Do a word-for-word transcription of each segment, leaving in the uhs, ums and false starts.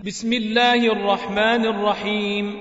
بسم الله الرحمن الرحيم.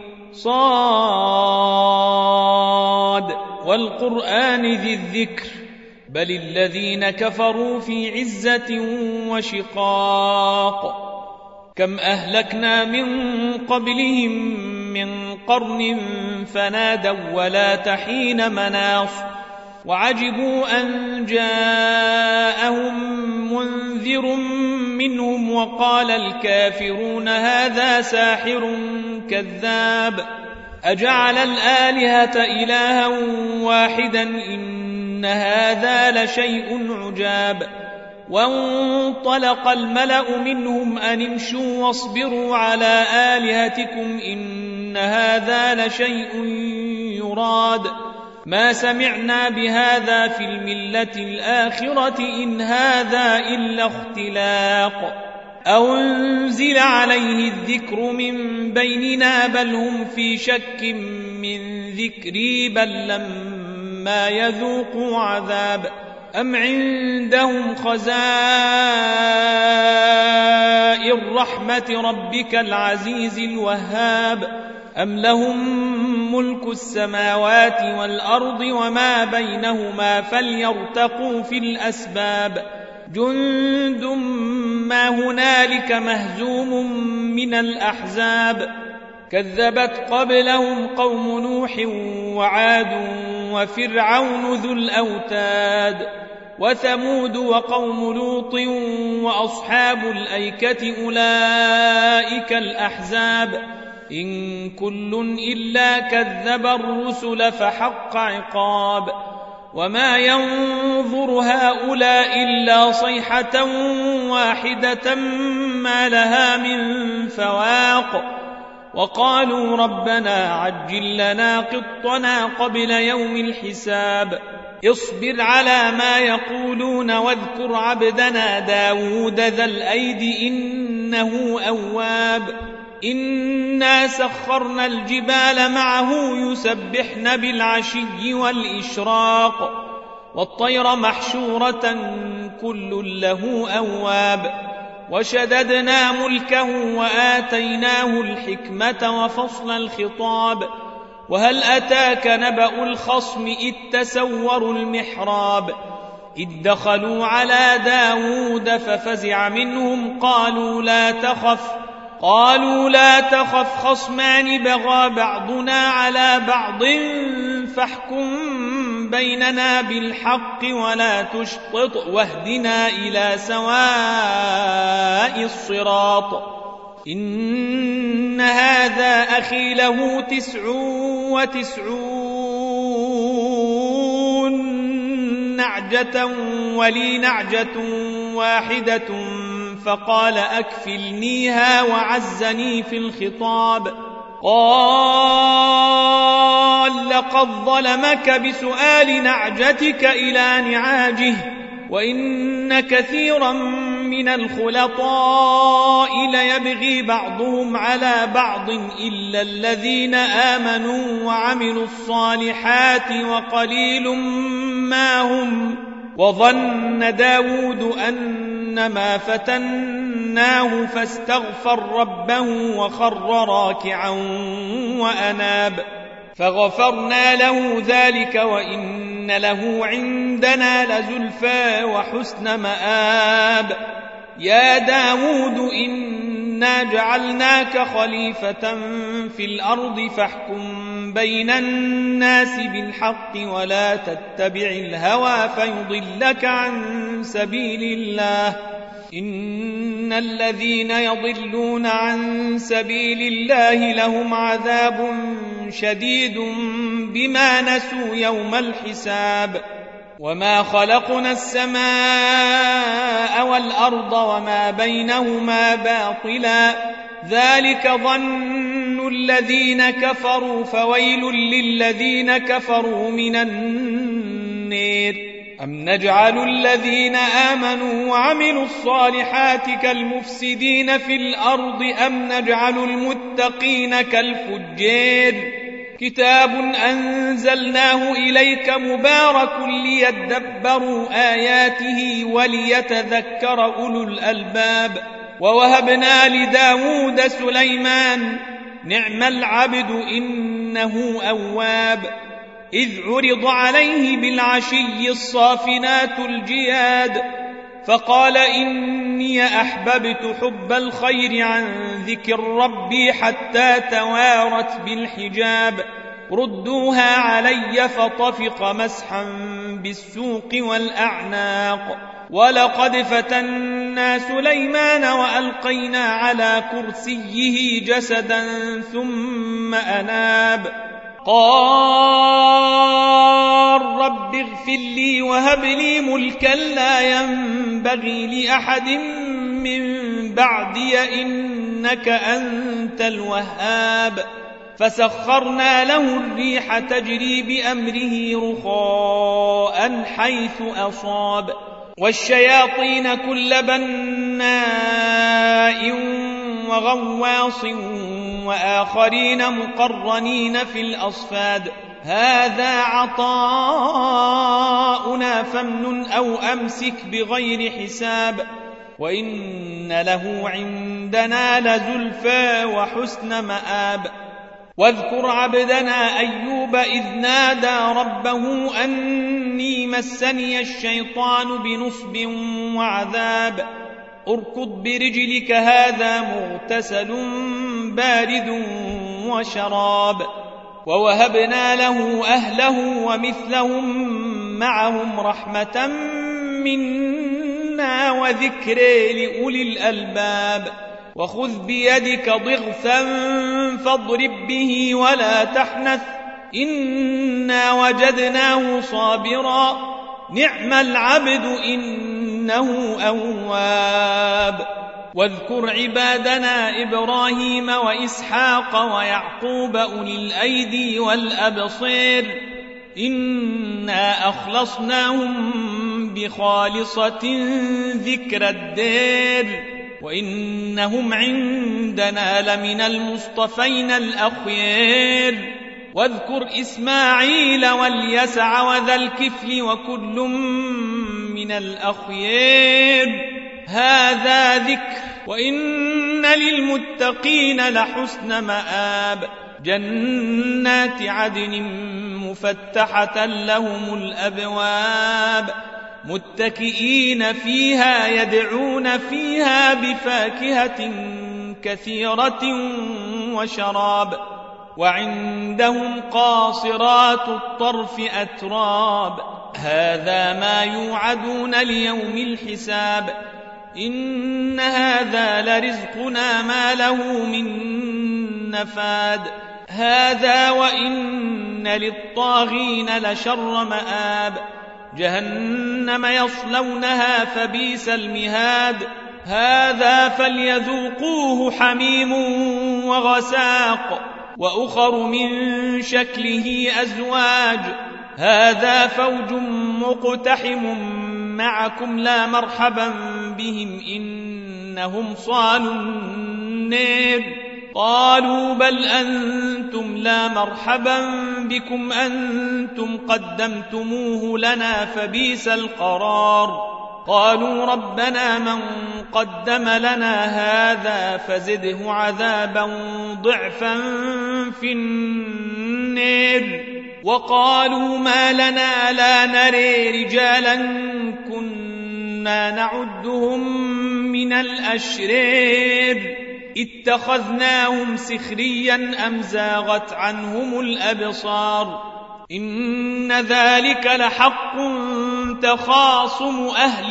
صاد والقرآن ذي الذكر بل الذين كفروا في عزة وشقاق. كم أهلكنا من قبلهم من قرن فنادوا ولا تحين مناص وعجبوا أن جاءهم منذر منهم وقال الكافرون هذا ساحر كذاب أجعل الآلهة إلها واحدا إن هذا لشيء عجاب. وانطلق الملأ منهم أن امشوا واصبروا على آلهتكم إن هذا لشيء يراد ما سمعنا بهذا في الملة الآخرة إن هذا إلا اختلاق أو انزل عليه الذكر من بيننا بل هم في شك من ذكري بل لما يذوقوا عذاب أم عندهم خزائن رحمة ربك العزيز الوهاب أم لهم ملك السماوات والأرض وما بينهما فليرتقوا في الأسباب جند ما هنالك مهزوم من الأحزاب كذبت قبلهم قوم نوح وعاد وفرعون ذو الأوتاد وثمود وقوم لوط وأصحاب الأيكة أولئك الأحزاب إن كل إلا كذب الرسل فحق عقاب وما ينظر هؤلاء إلا صيحة واحدة ما لها من فواق وقالوا ربنا عجل لنا قطنا قبل يوم الحساب اصبر على ما يقولون واذكر عبدنا داود ذا الأيد إنه أواب إنا سخرنا الجبال معه يسبحن بالعشي والإشراق والطير محشورة كل له أواب وشددنا ملكه وآتيناه الحكمة وفصل الخطاب وهل أتاك نبأ الخصم إذ تسوروا المحراب إذ دخلوا على داود ففزع منهم قالوا لا تخف قالوا لا تخف خصمان بغى بعضنا على بعض فاحكم بيننا بالحق ولا تشطط واهدنا إلى سواء الصراط إن هذا أخي له تسع وتسعون نعجة ولي نعجة واحدة فقال أكفلنيها وعزني في الخطاب قال لقد ظلمك بسؤال نعجتك إلى نعاجه وإن كثيرا من الخلطاء ليبغي بعضهم على بعض إلا الذين آمنوا وعملوا الصالحات وقليل ما هم وظن داود أنما فتناه فاستغفر ربه وخر راكعا وأناب فغفرنا له ذلك وإن له عندنا لزلفى وحسن مآب يا داود إنا جعلناك خليفة في الأرض فاحكم بين الناس بالحق ولا تتبع الهوى فيضلك عن سبيل الله إن الذين يضلون عن سبيل الله لهم عذاب شديد بما نسوا يوم الحساب وما خلقنا السماء والأرض وما بينهما باطلا ذلك ظن الذين كفروا فويل للذين كفروا من النير أم نجعل الذين آمنوا وعملوا الصالحات كالمفسدين في الأرض أم نجعل المتقين كالفجار كتاب أنزلناه إليك مبارك ليدبروا آياته وليتذكر أولو الألباب ووهبنا لداود سليمان نعم العبد إنه أواب إذ عرض عليه بالعشي الصافنات الجياد فقال إني أحببت حب الخير عن ذكر ربي حتى توارت بالحجاب ردوها علي فطفق مسحا بالسوق والأعناق ولقد فتنا سليمان وألقينا على كرسيه جسدا ثم أناب قال رب اغفر لي وهب لي ملكا لا ينبغي لأحد من بعدي إنك أنت الوهاب فسخرنا له الريح تجري بأمره رخاء حيث أصاب والشياطين كل بناء وغواص وآخرين مقرنين في الأصفاد هذا عطاؤنا فامنن أو أمسك بغير حساب وإن له عندنا لزلفى وحسن مآب واذكر عبدنا أيوب إذ نادى ربه أني مسني الشيطان بنصب وعذاب اركض برجلك هذا مغتسل بارد وشراب ووهبنا له أهله ومثلهم معهم رحمة منا وذكر لأولي الألباب وخذ بيدك ضغثا فاضرب به ولا تحنث إنا وجدناه صابرا نعم العبد إنه أواب واذكر عبادنا إبراهيم وإسحاق ويعقوب أولي الأيدي والأبصير إنا أخلصناهم بخالصة ذكر الدير وإنهم عندنا لمن المصطفين الأخيار واذكر إسماعيل واليسع وذا الكفل وكل من الأخيار هذا ذكر وإن للمتقين لحسن مآب جنات عدن مفتحة لهم الأبواب متكئين فيها يدعون فيها بفاكهة كثيرة وشراب وعندهم قاصرات الطرف أتراب هذا ما يوعدون ليوم الحساب إن هذا لرزقنا ما له من نفاد هذا وإن للطاغين لشر مآب جهنم يصلونها فبئس المهاد هذا فليذوقوه حميم وغساق وأخر من شكله أزواج هذا فوج مقتحم معكم لا مرحبا بهم إنهم صالوا النار قالوا بل أنتم لا مرحبا بكم أنتم قدمتموه لنا فبئس القرار قالوا ربنا من قدم لنا هذا فزده عذابا ضعفا في النار وقالوا ما لنا لا نري رجالا كنا نعدهم من الأشرار اتخذناهم سخريا أم زاغت عنهم الأبصار إن ذلك لحق تخاصم أهل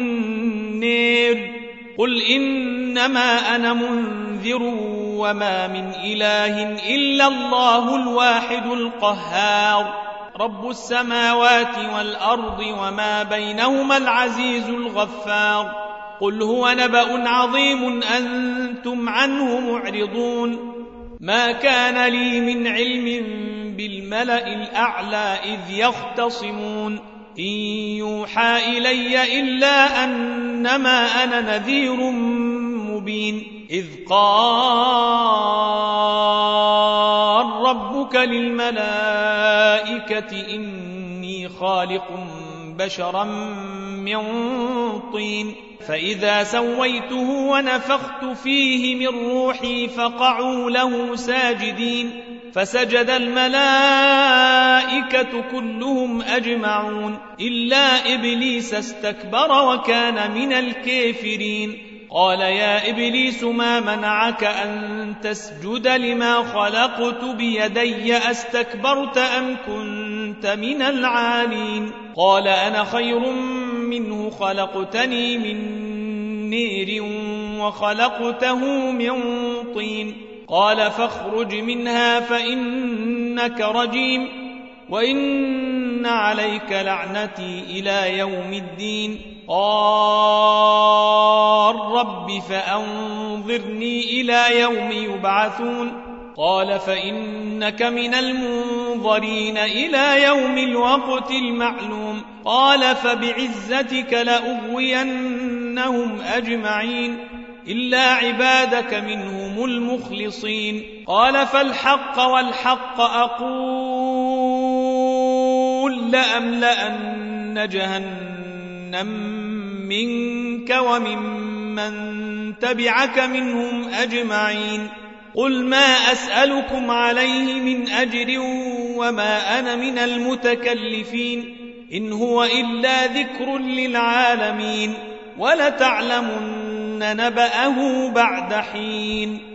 النار قل إنما أنا منذر وما من إله إلا الله الواحد القهار رب السماوات والأرض وما بينهما العزيز الغفار قل هو نبأ عظيم أنتم عنه معرضون ما كان لي من علم بالملأ الأعلى إذ يختصمون إن يوحى إلي إلا أنما أنا نذير مبين إذ قال ربك للملائكة إني خالق بشرا من طين فإذا سويته ونفخت فيه من روحي فقعوا له ساجدين فسجد الملائكة كلهم أجمعون إلا إبليس استكبر وكان من الكافرين قال يا إبليس ما منعك أن تسجد لما خلقت بيدي أستكبرت أم كنت من العالين قال أنا خير منه خلقتني من نير وخلقته من طين قال فاخرج منها فإنك رجيم وإن عليك لعنتي إلى يوم الدين قال رب فأنظرني إلى يوم يبعثون قال فإنك من المنظرين إلى يوم الوقت المعلوم قال فبعزتك لأغوينهم أجمعين إلا عبادك منهم المخلصين قال فالحق والحق أقول لأملأن جهنم منك وممن تبعك منهم أجمعين قل ما أسألكم عليه من أجر وما أنا من المتكلفين إن هو إلا ذكر للعالمين ولتعلمن نبأه بعد حين